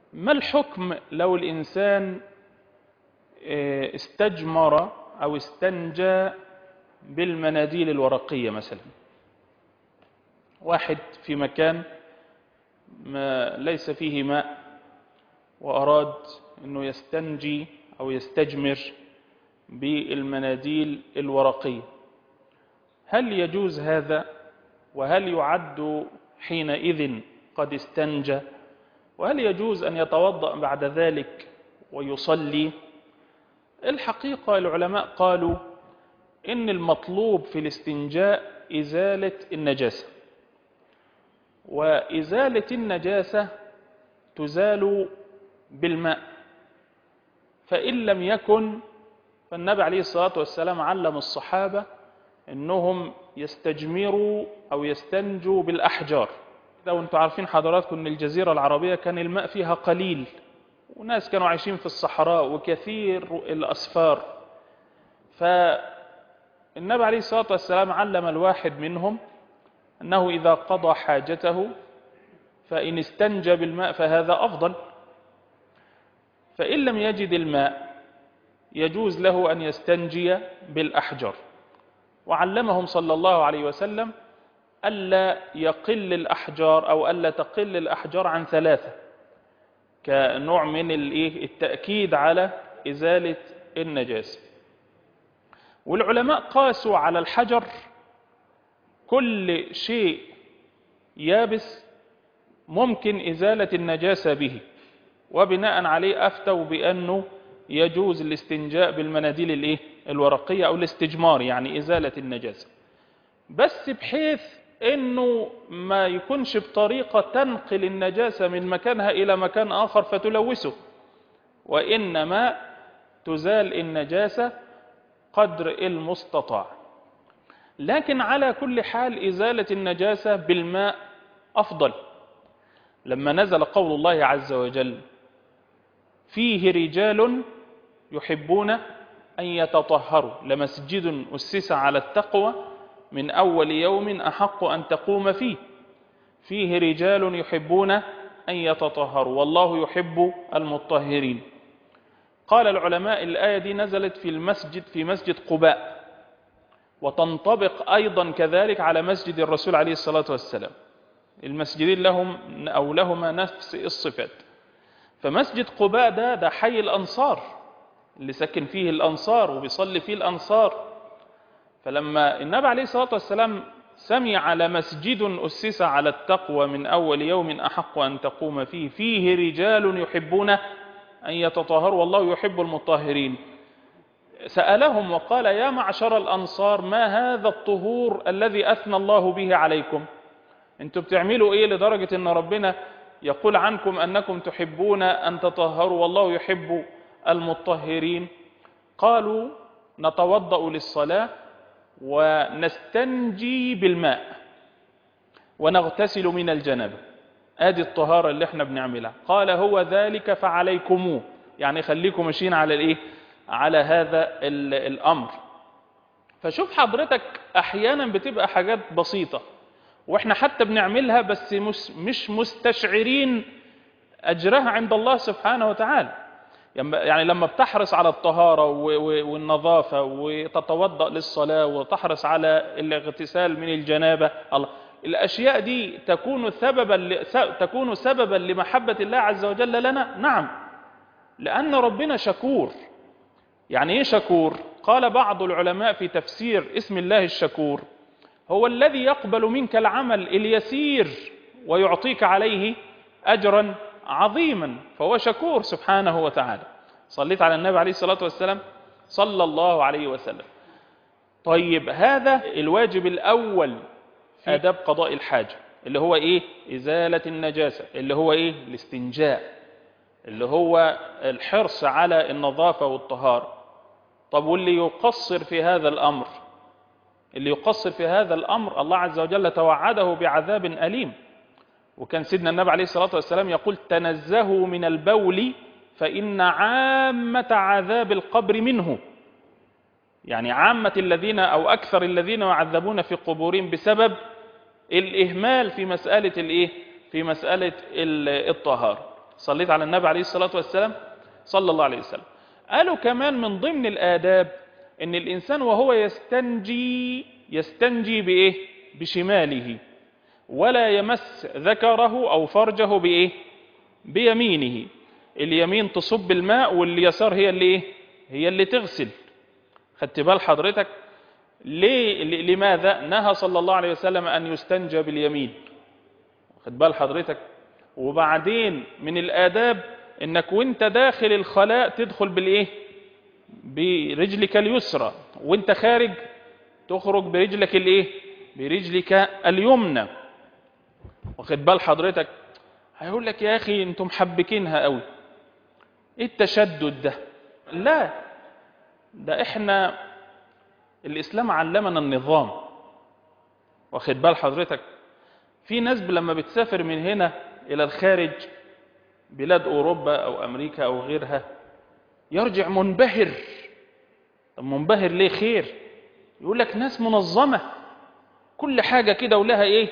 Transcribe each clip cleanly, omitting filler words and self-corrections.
ما الحكم لو الإنسان استجمر أو استنجى بالمناديل الورقية مثلا؟ واحد في مكان ما ليس فيه ماء وأراد أنه يستنجي أو يستجمر بالمناديل الورقية، هل يجوز هذا؟ وهل يعد حينئذ قد استنجى؟ وهل يجوز أن يتوضأ بعد ذلك ويصلي؟ الحقيقة العلماء قالوا إن المطلوب في الاستنجاء إزالة النجاسة، وإزالة النجاسة تزال بالماء، فإن لم يكن فالنبي عليه الصلاة والسلام علم الصحابة أنهم يستجمروا أو يستنجوا بالأحجار. لو أنتم عارفين حضراتكم أن الجزيرة العربية كان الماء فيها قليل، وناس كانوا عايشين في الصحراء وكثير الأسفار، فالنبي عليه الصلاة والسلام علم الواحد منهم أنه إذا قضى حاجته فإن استنجى بالماء فهذا أفضل، فإن لم يجد الماء يجوز له أن يستنجي بالأحجار. وعلمهم صلى الله عليه وسلم ألا يقل الأحجار أو ألا تقل الأحجار عن 3، كنوع من التأكيد على إزالة النجاسة. والعلماء قاسوا على الحجر كل شيء يابس ممكن إزالة النجاسة به، وبناء عليه أفتوا بأنه يجوز الاستنجاء بالمناديل الورقية أو الاستجمار، يعني إزالة النجاسة، بس بحيث أنه ما يكونش بطريقة تنقل النجاسة من مكانها إلى مكان آخر فتلوثه، وإنما تزال النجاسة قدر المستطاع. لكن على كل حال إزالة النجاسة بالماء أفضل. لما نزل قول الله عز وجل فيه رجال يحبون أن يتطهروا لمسجد أسس على التقوى من أول يوم أحق أن تقوم فيه، فيه رجال يحبون أن يتطهروا والله يحب المطهرين. قال العلماء الآية دي نزلت في مسجد قباء، وتنطبق أيضا كذلك على مسجد الرسول عليه الصلاة والسلام، المسجدين لهما نفس الصفات. فمسجد قباء ده حي الأنصار اللي سكن فيه الأنصار وبيصلي فيه الأنصار. فلما النبي عليه الصلاة والسلام سمع على مسجد أسس على التقوى من أول يوم أحق أن تقوم فيه، فيه رجال يحبون أن يتطهروا والله يحب المطهرين، سألهم وقال يا معشر الأنصار ما هذا الطهور الذي أثنى الله به عليكم؟ انتوا بتعملوا ايه لدرجة ان ربنا يقول عنكم انكم تحبون ان تطهروا والله يحب المطهرين؟ قالوا نتوضأ للصلاة ونستنجي بالماء ونغتسل من الجنابة، ادي الطهارة اللي احنا بنعملها. قال هو ذلك فعليكموه، يعني خليكم ماشيين على على هذا الامر. فشوف حضرتك احيانا بتبقى حاجات بسيطة واحنا حتى بنعملها بس مش مستشعرين اجرها عند الله سبحانه وتعالى. يعني لما بتحرص على الطهارة والنظافة وتتوضأ للصلاة وتحرص على الاغتسال من الجنابة، الله الاشياء دي تكون سببا لمحبة الله عز وجل لنا. نعم، لان ربنا شكور. يعني ايه شكور؟ قال بعض العلماء في تفسير اسم الله الشكور هو الذي يقبل منك العمل اليسير ويعطيك عليه أجرا عظيما، فهو شكور سبحانه وتعالى. صليت على النبي عليه الصلاة والسلام صلى الله عليه وسلم. طيب هذا الواجب الأول في آداب قضاء الحاجة، اللي هو إزالة النجاسة، اللي هو الاستنجاء، اللي هو الحرص على النظافة والطهارة. طب واللي يقصر في هذا الأمر؟ اللي يقصر في هذا الأمر الله عز وجل توعده بعذاب أليم. وكان سيدنا النبي عليه الصلاة والسلام يقول تنزهوا من البول فإن عامة عذاب القبر منه، يعني عامة الذين أو أكثر الذين يعذبون في قبورهم بسبب الإهمال في مسألة الطهارة. صليت على النبي عليه الصلاة والسلام صلى الله عليه وسلم. قالوا كمان من ضمن الآداب ان الإنسان وهو يستنجي بإيه؟ بشماله، ولا يمس ذكره أو فرجه بإيه؟ بيمينه. اليمين تصب الماء واليسار هي اللي إيه؟ هي اللي تغسل. خدت بال حضرتك؟ لماذا نهى صلى الله عليه وسلم أن يستنجى باليمين؟ خد بال حضرتك؟ وبعدين من الآداب انك وانت داخل الخلاء تدخل بالايه؟ برجلك اليسرى، وانت خارج تخرج برجلك الايه؟ برجلك اليمنى. واخد بال حضرتك؟ هيقول لك يا اخي انتم محبكينها قوي، ايه التشدد ده؟ لا، ده احنا الاسلام علمنا النظام. واخد بال حضرتك؟ في ناس لما بتسافر من هنا الى الخارج، بلاد اوروبا او امريكا او غيرها، يرجع منبهر. طب منبهر ليه؟ خير. يقول لك ناس منظمة، كل حاجة كده ولها ايه؟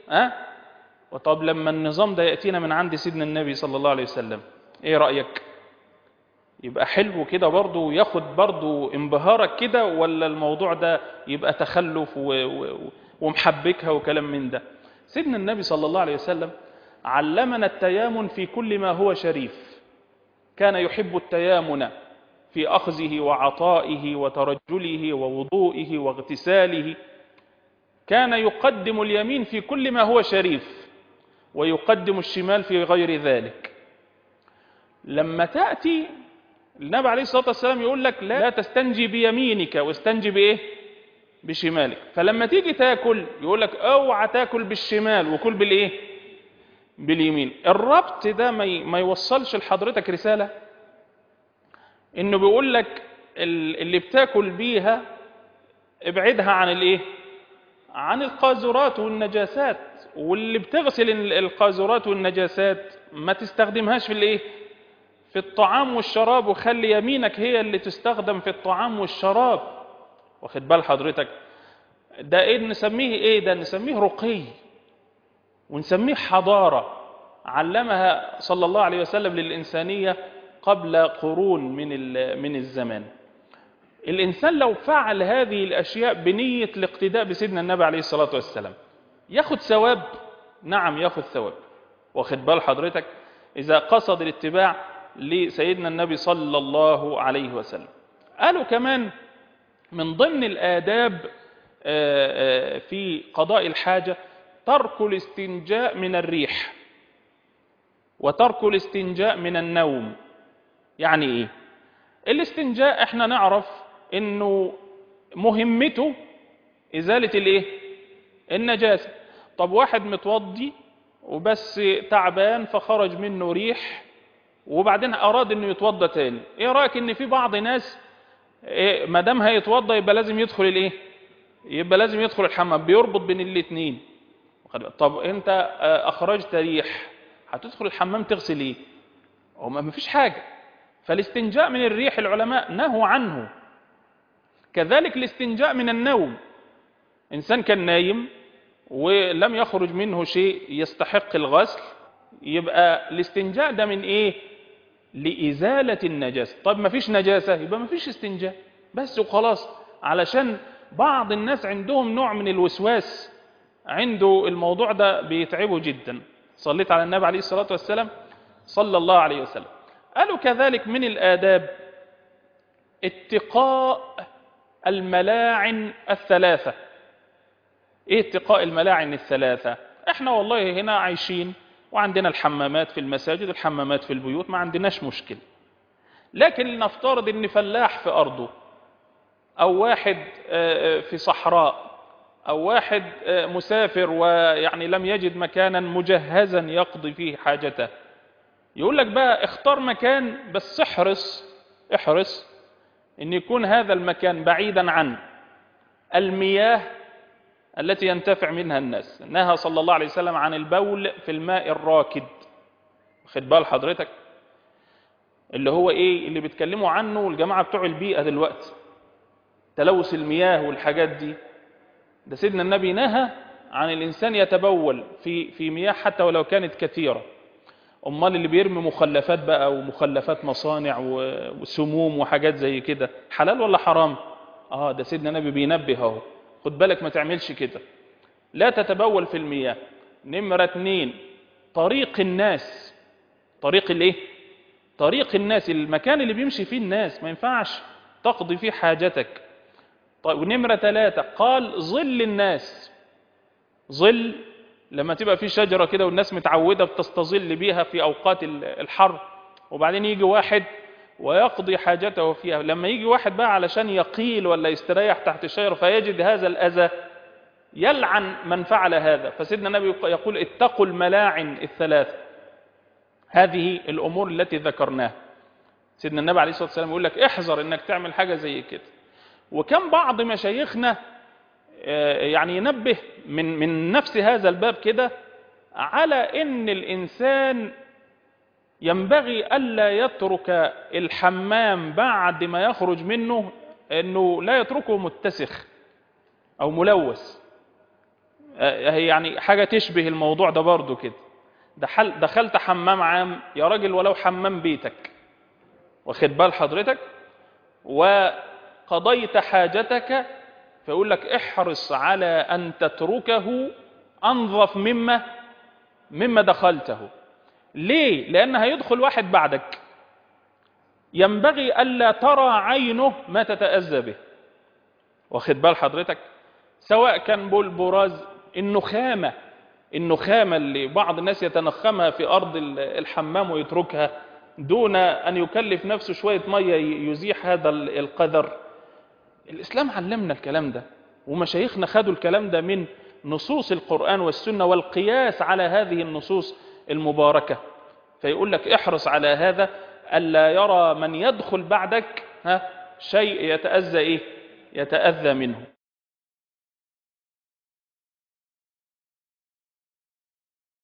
وطب لما النظام ده يأتينا من عند سيدنا النبي صلى الله عليه وسلم، ايه رأيك؟ يبقى حلو كده برضه وياخد برضه انبهارك كده، ولا الموضوع ده يبقى تخلف ومحبكها وكلام من ده؟ سيدنا النبي صلى الله عليه وسلم علمنا التيامن في كل ما هو شريف. كان يحب التيامن في أخذه وعطائه وترجله ووضوئه واغتساله. كان يقدم اليمين في كل ما هو شريف، ويقدم الشمال في غير ذلك. لما تأتي النبي عليه الصلاة والسلام يقول لك لا تستنجي بيمينك واستنجي بإيه؟ بشمالك. فلما تيجي تاكل يقول لك اوعى تاكل بالشمال وكل بالإيه؟ باليمين. الربط ده ما يوصلش لحضرتك رسالة؟ انه بيقول لك اللي بتاكل بيها ابعدها عن الايه؟ عن القاذورات والنجاسات، واللي بتغسل القاذورات والنجاسات ما تستخدمهاش في الايه؟ في الطعام والشراب، وخلي يمينك هي اللي تستخدم في الطعام والشراب. واخد بال حضرتك؟ ده ايه نسميه؟ ايه ده؟ نسميه رقي، ونسميه حضارة علمها صلى الله عليه وسلم للإنسانية قبل قرون من الزمان. الإنسان لو فعل هذه الأشياء بنية الاقتداء بسيدنا النبي عليه الصلاة والسلام ياخد ثواب. نعم ياخد ثواب. واخد بال حضرتك؟ إذا قصد الاتباع لسيدنا النبي صلى الله عليه وسلم. قالوا كمان من ضمن الآداب في قضاء الحاجة ترك الاستنجاء من الريح، وترك الاستنجاء من النوم. يعني ايه الاستنجاء؟ احنا نعرف انه مهمته ازالة الايه؟ النجاسة. طب واحد متوضي وبس تعبان فخرج منه ريح، وبعدين اراد انه يتوضى تاني، ايه رأيك ان في بعض ناس ما دام هيتوضى يبقى لازم يدخل الايه؟ يبقى لازم يدخل الحمام، بيربط بين الاثنين. طب انت اخرجت ريح، هتدخل الحمام تغسل ايه؟ هو ما فيش حاجة. فالاستنجاء من الريح العلماء نهوا عنه. كذلك الاستنجاء من النوم. انسان كان نايم ولم يخرج منه شيء يستحق الغسل، يبقى الاستنجاء ده من ايه؟ لإزالة النجاسة. طب ما فيش نجاسة يبقى ما فيش استنجاء بس وخلاص. علشان بعض الناس عندهم نوع من الوسواس، عنده الموضوع ده بيتعبه جدا. صليت على النبي عليه الصلاة والسلام صلى الله عليه وسلم. قالوا كذلك من الآداب اتقاء الملاعن الثلاثة. ايه اتقاء الملاعن الثلاثة؟ احنا والله هنا عايشين وعندنا الحمامات في المساجد، الحمامات في البيوت، ما عندناش مشكلة. لكن نفترض ان فلاح في أرضه، أو واحد في صحراء، أو واحد مسافر ويعني لم يجد مكانا مجهزا يقضي فيه حاجته. يقول لك بقى اختار مكان، بس احرص ان يكون هذا المكان بعيدا عن المياه التي ينتفع منها الناس. نهى صلى الله عليه وسلم عن البول في الماء الراكد. خد بال حضرتك؟ اللي هو ايه اللي بيتكلموا عنه الجماعة بتوع البيئة دلوقتي، تلوث المياه والحاجات دي. ده سيدنا النبي نهى عن الإنسان يتبول في مياه حتى ولو كانت كثيرة. امال اللي بيرمي مخلفات بقى ومخلفات مصانع وسموم وحاجات زي كده حلال ولا حرام؟ ده سيدنا النبي بينبه اهو، خد بالك ما تعملش كده. لا تتبول في المياه. نمرة 2، طريق الناس. طريق الايه؟ طريق الناس، المكان اللي بيمشي فيه الناس ما ينفعش تقضي فيه حاجتك. طيب، ونمرة 3 قال ظل الناس. ظل لما تبقى في شجرة كده والناس متعودة بتستظل بيها في أوقات الحر، وبعدين يجي واحد ويقضي حاجته فيها، لما يجي واحد بقى علشان يقيل ولا يستريح تحت الشجرة فيجد هذا الأذى، يلعن من فعل هذا. فسيدنا النبي يقول اتقوا الملاعن الثلاث. هذه الأمور التي ذكرناها، سيدنا النبي عليه الصلاة والسلام يقول لك احذر انك تعمل حاجة زي كده. وكم بعض مشايخنا يعني ينبه من نفس هذا الباب كده على ان الانسان ينبغي الا يترك الحمام بعد ما يخرج منه، انه لا يتركه متسخ او ملوث. يعني حاجة تشبه الموضوع ده برضو كده. دخلت حمام عام يا راجل ولو حمام بيتك، واخد بال حضرتك، وقضيت حاجتك، فيقول لك احرص على أن تتركه أنظف مما دخلته. ليه؟ لأن هيدخل واحد بعدك ينبغي ألا ترى عينه ما تتأذى به، واخد بال حضرتك، سواء كان بول براز، النخامة اللي بعض الناس يتنخمها في أرض الحمام ويتركها دون أن يكلف نفسه شوية مية يزيح هذا القذر. الإسلام علمنا الكلام ده، ومشايخنا خدوا الكلام ده من نصوص القرآن والسنة والقياس على هذه النصوص المباركة. فيقول لك احرص على هذا، ألا يرى من يدخل بعدك شيء يتأذى منه.